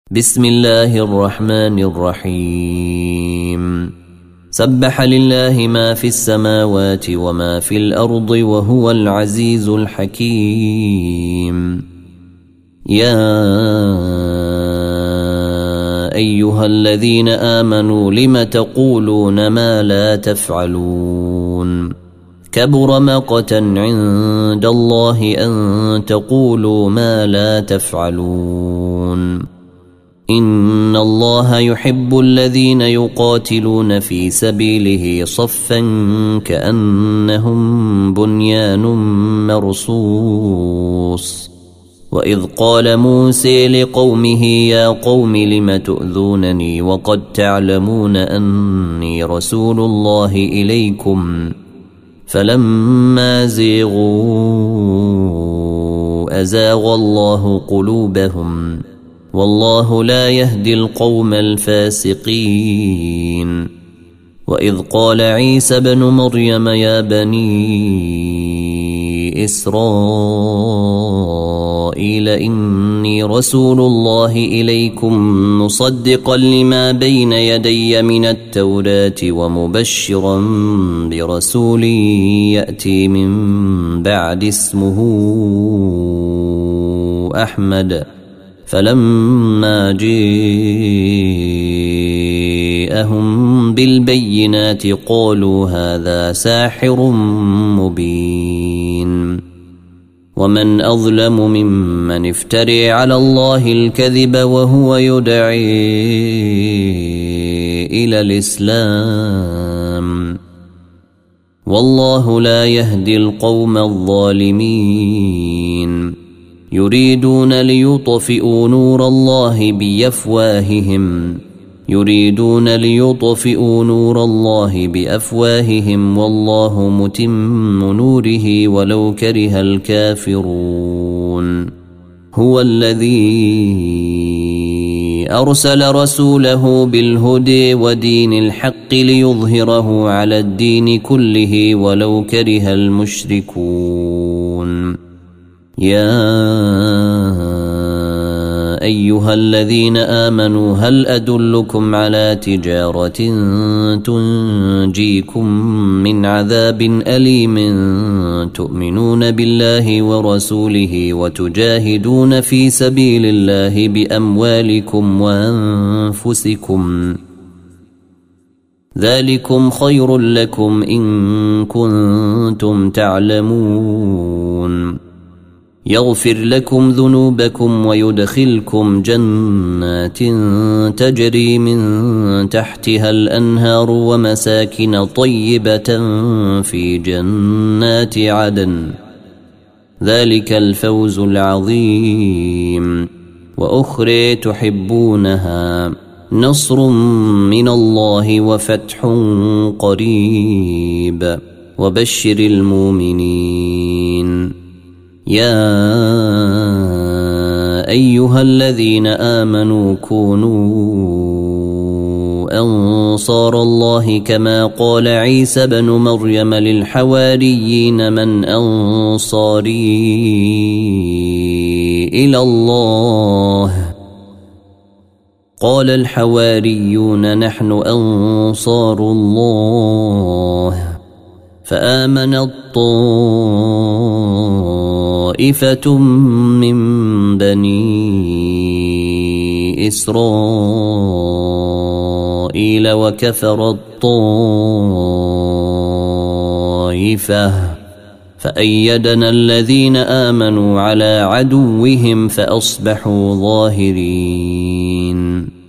بسم الله الرحمن الرحيم سبح لله ما في السماوات وما في الأرض وهو العزيز الحكيم. يا أيها الذين آمنوا لم تقولون ما لا تفعلون كبر مقتا عند الله أن تقولوا ما لا تفعلون. إن الله يحب الذين يقاتلون في سبيله صفا كأنهم بنيان مرصوص. وإذ قال موسى لقومه يا قوم لم تؤذونني وقد تعلمون أني رسول الله إليكم فلما زيغوا أزاغ الله قلوبهم والله لا يهدي القوم الفاسقين. وإذ قال عيسى بن مريم يا بني إسرائيل إني رسول الله إليكم مصدقا لما بين يدي من التوراة ومبشرا برسول يأتي من بعد اسمه أحمد. فلما جاءهم بالبينات قالوا هذا ساحر مبين. ومن أظلم ممن افتري على الله الكذب وهو يدعي إلى الإسلام والله لا يهدي القوم الظالمين. يريدون ليطفئوا نور الله بأفواههم والله متم نوره ولو كره الكافرون. هو الذي أرسل رسوله بالهدى ودين الحق ليظهره على الدين كله ولو كره المشركون. يا أيها الذين آمنوا هل أدلكم على تجارة تنجيكم من عذاب أليم تؤمنون بالله ورسوله وتجاهدون في سبيل الله بأموالكم وأنفسكم ذلكم خير لكم إن كنتم تعلمون. يغفر لكم ذنوبكم ويدخلكم جنات تجري من تحتها الأنهار ومساكن طيبة في جنات عدن ذلك الفوز العظيم. وأخرى تحبونها نصر من الله وفتح قريب وبشر المؤمنين. يا أيها الذين آمنوا كونوا أنصار الله كما قال عيسى بن مريم للحواريين من أنصاري إلى الله قال الحواريون نحن أنصار الله. فآمن طائفة من بني إسرائيل وكفر الطائفة فأيدنا الذين آمنوا على عدوهم فأصبحوا ظاهرين.